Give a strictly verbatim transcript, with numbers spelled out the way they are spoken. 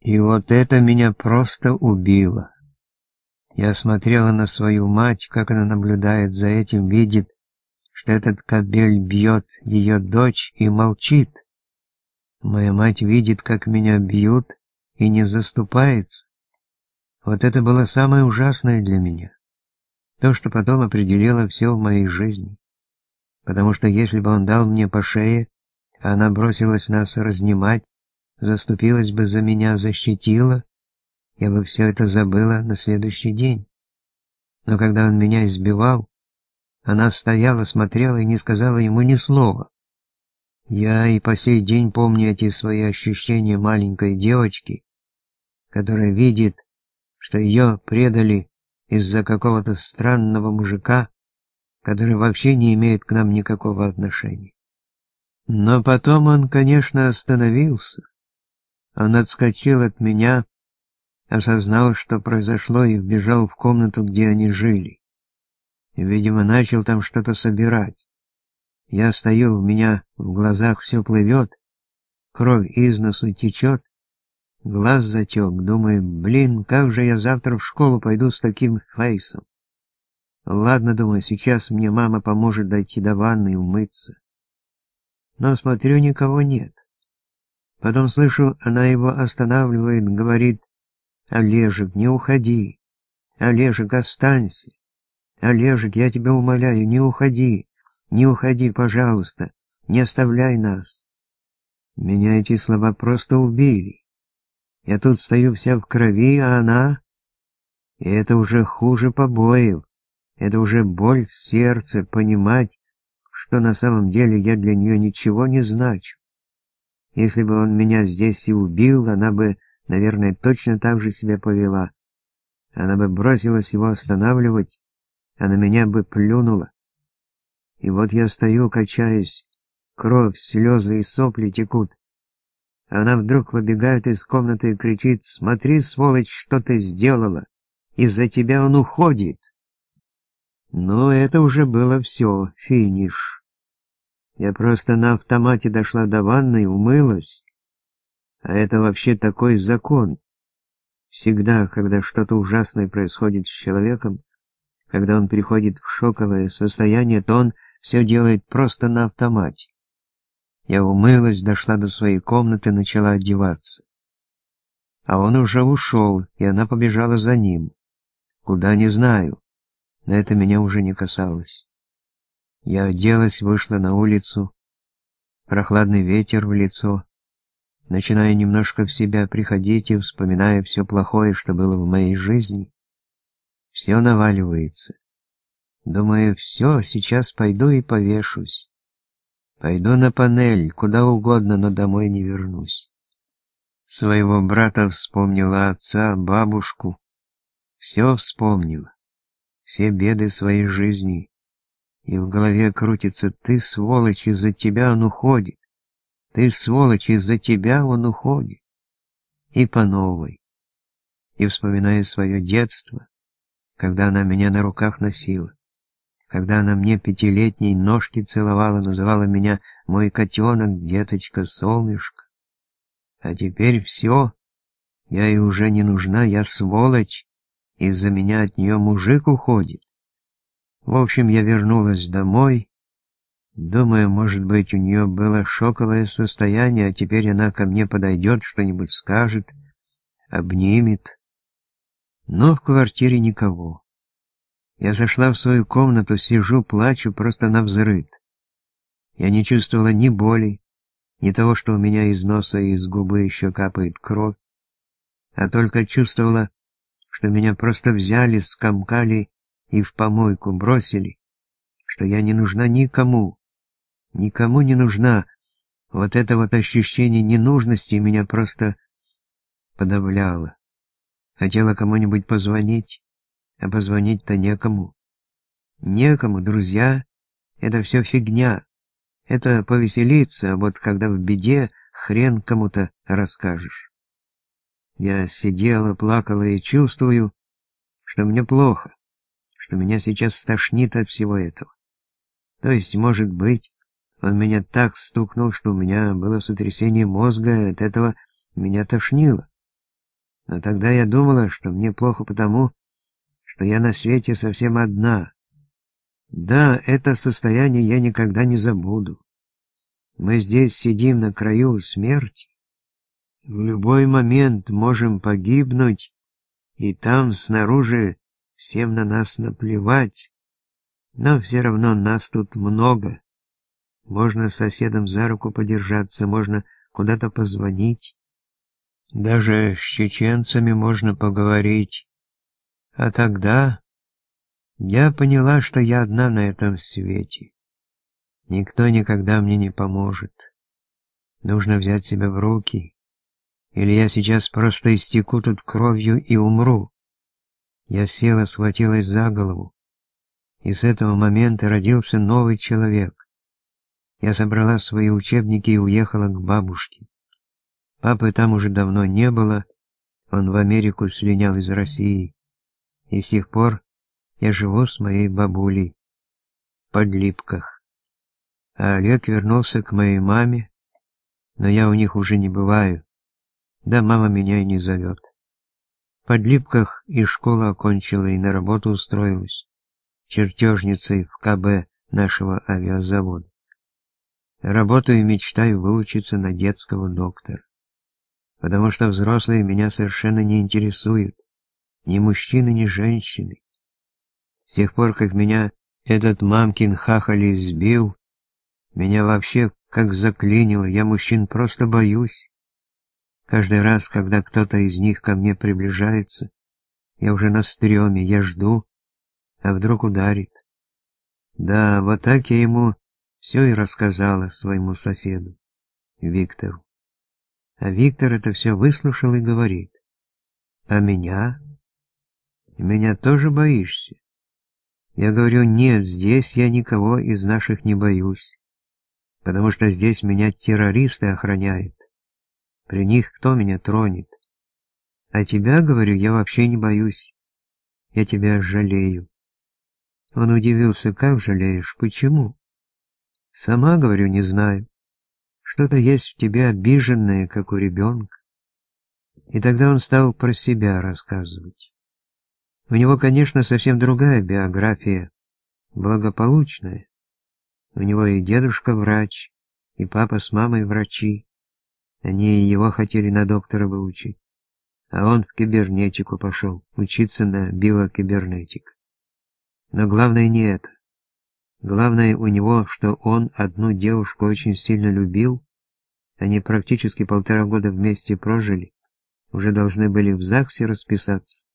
И вот это меня просто убило. Я смотрела на свою мать, как она наблюдает за этим, видит, что этот кобель бьет ее дочь и молчит. Моя мать видит, как меня бьют, и не заступается. Вот это было самое ужасное для меня. То, что потом определило все в моей жизни. Потому что если бы он дал мне по шее, а она бросилась нас разнимать, заступилась бы за меня, защитила, я бы все это забыла на следующий день. Но когда он меня избивал, она стояла, смотрела и не сказала ему ни слова. Я и по сей день помню эти свои ощущения маленькой девочки, которая видит, что ее предали из-за какого-то странного мужика, который вообще не имеет к нам никакого отношения. Но потом он, конечно, остановился. Он отскочил от меня, осознал, что произошло, и вбежал в комнату, где они жили. И, видимо, начал там что-то собирать. Я стою, у меня в глазах все плывет, кровь из носу течет, глаз затек, думаю, блин, как же я завтра в школу пойду с таким фейсом. Ладно, думаю, сейчас мне мама поможет дойти до ванны и умыться. Но смотрю, никого нет. Потом слышу, она его останавливает, говорит: «Олежек, не уходи! Олежек, останься! Олежек, я тебя умоляю, не уходи! Не уходи, пожалуйста! Не оставляй нас!» Меня эти слова просто убили. Я тут стою вся в крови, а она... И это уже хуже побоев. Это уже боль в сердце, понимать, что на самом деле я для нее ничего не значу. Если бы он меня здесь и убил, она бы, наверное, точно так же себя повела. Она бы бросилась его останавливать, а на меня бы плюнула. И вот я стою, качаюсь, кровь, слезы и сопли текут. Она вдруг выбегает из комнаты и кричит: «Смотри, сволочь, что ты сделала! Из-за тебя он уходит!» Но это уже было все, финиш. Я просто на автомате дошла до ванной, умылась. А это вообще такой закон. Всегда, когда что-то ужасное происходит с человеком, когда он переходит в шоковое состояние, то он все делает просто на автомате. Я умылась, дошла до своей комнаты, начала одеваться. А он уже ушел, и она побежала за ним. Куда, не знаю, но это меня уже не касалось. Я оделась, вышла на улицу, прохладный ветер в лицо, начинаю немножко в себя приходить и вспоминая все плохое, что было в моей жизни. Все наваливается. Думаю, все, сейчас пойду и повешусь. Пойду на панель, куда угодно, но домой не вернусь. Своего брата вспомнила, отца, бабушку. Все вспомнила. Все беды своей жизни. И в голове крутится: ты, сволочь, из-за тебя он уходит. Ты, сволочь, из-за тебя он уходит. И по новой. И вспоминаю свое детство, когда она меня на руках носила. Когда она мне пятилетней ножки целовала, называла меня мой котенок, деточка, солнышко. А теперь все, я ей уже не нужна, я сволочь, из-за меня от нее мужик уходит. В общем, я вернулась домой, думаю, может быть, у нее было шоковое состояние, а теперь она ко мне подойдет, что-нибудь скажет, обнимет. Но в квартире никого. Я зашла в свою комнату, сижу, плачу просто навзрыд. Я не чувствовала ни боли, ни того, что у меня из носа и из губы еще капает кровь, а только чувствовала, что меня просто взяли, скомкали и в помойку бросили, что я не нужна никому, никому не нужна. Вот это вот ощущение ненужности меня просто подавляло. Хотела кому-нибудь позвонить, а позвонить-то некому. Некому, друзья, это все фигня. Это повеселиться, а вот когда в беде, хрен кому-то расскажешь. Я сидела, плакала и чувствую, что мне плохо, что меня сейчас стошнит от всего этого. То есть, может быть, он меня так стукнул, что у меня было сотрясение мозга, от этого меня тошнило. Но тогда я думала, что мне плохо потому, что я на свете совсем одна. Да, это состояние я никогда не забуду. Мы здесь сидим на краю смерти. В любой момент можем погибнуть, и там снаружи всем на нас наплевать. Но все равно нас тут много. Можно с соседом за руку подержаться, можно куда-то позвонить. Даже с чеченцами можно поговорить. А тогда я поняла, что я одна на этом свете. Никто никогда мне не поможет. Нужно взять себя в руки, или я сейчас просто истеку тут кровью и умру. Я села, схватилась за голову, и с этого момента родился новый человек. Я собрала свои учебники и уехала к бабушке. Папы там уже давно не было, он в Америку слинял из России, и с тех пор я живу с моей бабулей в Подлипках. А Олег вернулся к моей маме, но я у них уже не бываю, да мама меня и не зовет. В Подлипках и школу окончила, и на работу устроилась, чертежницей в ка бэ нашего авиазавода. Работаю и мечтаю выучиться на детского доктора, потому что взрослые меня совершенно не интересуют, ни мужчины, ни женщины. С тех пор, как меня этот мамкин хахаль избил, меня вообще как заклинило, я мужчин просто боюсь. Каждый раз, когда кто-то из них ко мне приближается, я уже на стреме, я жду, а вдруг ударит. Да, вот так я ему все и рассказала своему соседу, Виктору. А Виктор это все выслушал и говорит: «А меня? Меня тоже боишься?» Я говорю: «Нет, здесь я никого из наших не боюсь, потому что здесь меня террористы охраняют. При них кто меня тронет? А тебя, говорю, я вообще не боюсь. Я тебя жалею». Он удивился: «Как жалеешь? Почему?» «Сама, говорю, не знаю. Что-то есть в тебе обиженное, как у ребенка». И тогда он стал про себя рассказывать. У него, конечно, совсем другая биография, благополучная. У него и дедушка врач, и папа с мамой врачи. Они и его хотели на доктора выучить. А он в кибернетику пошел, учиться на биокибернетик. Но главное не это. Главное у него, что он одну девушку очень сильно любил. Они практически полтора года вместе прожили, уже должны были в ЗАГСе расписаться.